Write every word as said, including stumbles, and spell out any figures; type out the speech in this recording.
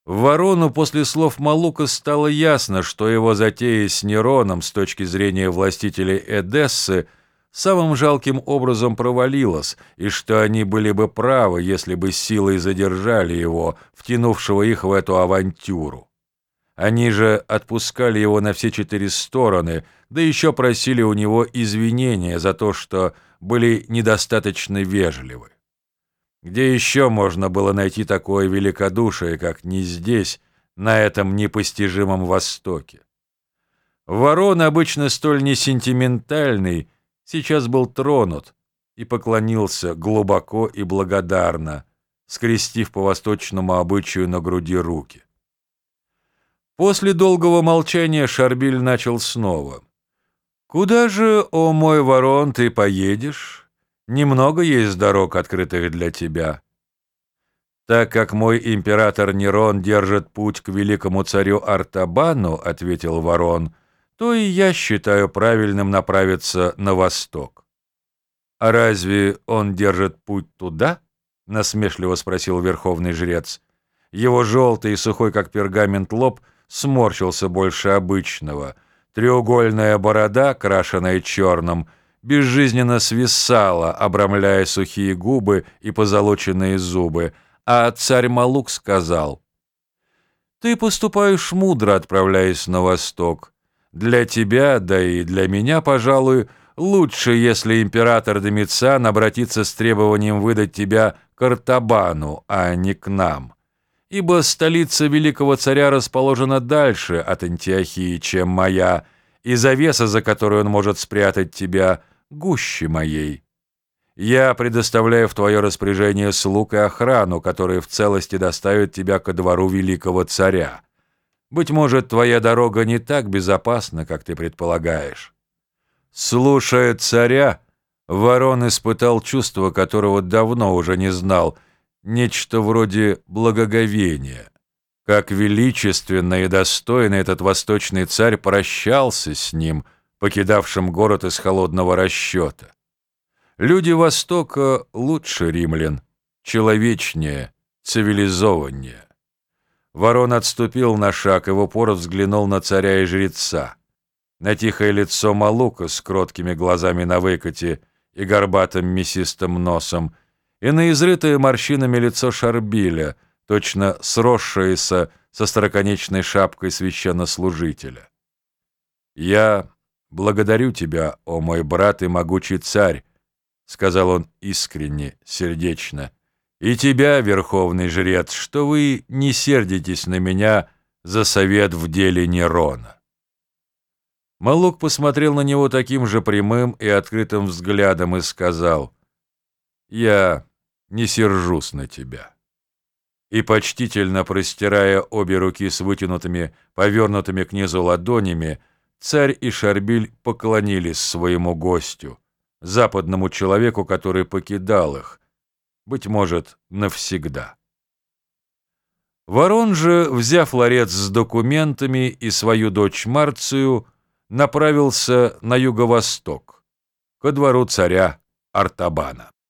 Ворону после слов Маллука стало ясно, что его затея с Нероном с точки зрения властителей Эдессы самым жалким образом провалилась, и что они были бы правы, если бы силой задержали его, втянувшего их в эту авантюру. Они же отпускали его на все четыре стороны, да еще просили у него извинения за то, что были недостаточно вежливы. Где еще можно было найти такое великодушие, как не здесь, на этом непостижимом Востоке? Ворон, обычно столь несентиментальный, сейчас был тронут и поклонился глубоко и благодарно, скрестив по восточному обычаю на груди руки. После долгого молчания Шарбиль начал снова. «Куда же, о мой ворон, ты поедешь? Немного есть дорог, открытых для тебя. Так как мой император Нерон держит путь к великому царю Артабану, — ответил ворон, — то и я считаю правильным направиться на восток». «А разве он держит путь туда?» — насмешливо спросил верховный жрец. Его желтый и сухой, как пергамент, лоб сморщился больше обычного. Треугольная борода, крашеная черным, безжизненно свисала, обрамляя сухие губы и позолоченные зубы, а царь Маллук сказал: «Ты поступаешь мудро, отправляясь на восток. Для тебя, да и для меня, пожалуй, лучше, если император Домициан обратится с требованием выдать тебя к Артабану, а не к нам. Ибо столица великого царя расположена дальше от Антиохии, чем моя, и завеса, за которую он может спрятать тебя, гуще моей. Я предоставляю в твое распоряжение слуг и охрану, которые в целости доставят тебя ко двору великого царя. Быть может, твоя дорога не так безопасна, как ты предполагаешь». Слушая царя, ворон испытал чувство, которого давно уже не знал, нечто вроде благоговения. Как величественно и достойно этот восточный царь прощался с ним, покидавшим город из холодного расчета. Люди Востока лучше римлян, человечнее, цивилизованнее. Ворон отступил на шаг и в упор взглянул на царя и жреца, на тихое лицо Маллука с кроткими глазами на выкате и горбатым мясистым носом, и на изрытое морщинами лицо Шарбиля, точно сросшееся со остроконечной шапкой священнослужителя. «Я благодарю тебя, о мой брат и могучий царь», — сказал он искренне, сердечно, — «и тебя, верховный жрец, что вы не сердитесь на меня за совет в деле Нерона». Маллук посмотрел на него таким же прямым и открытым взглядом и сказал: «Я не сержусь на тебя». И, почтительно простирая обе руки с вытянутыми, повернутыми к низу ладонями, царь и Шарбиль поклонились своему гостю, западному человеку, который покидал их, быть может, навсегда. Ворон же, взяв ларец с документами и свою дочь Марцию, направился на юго-восток, ко двору царя Артабана.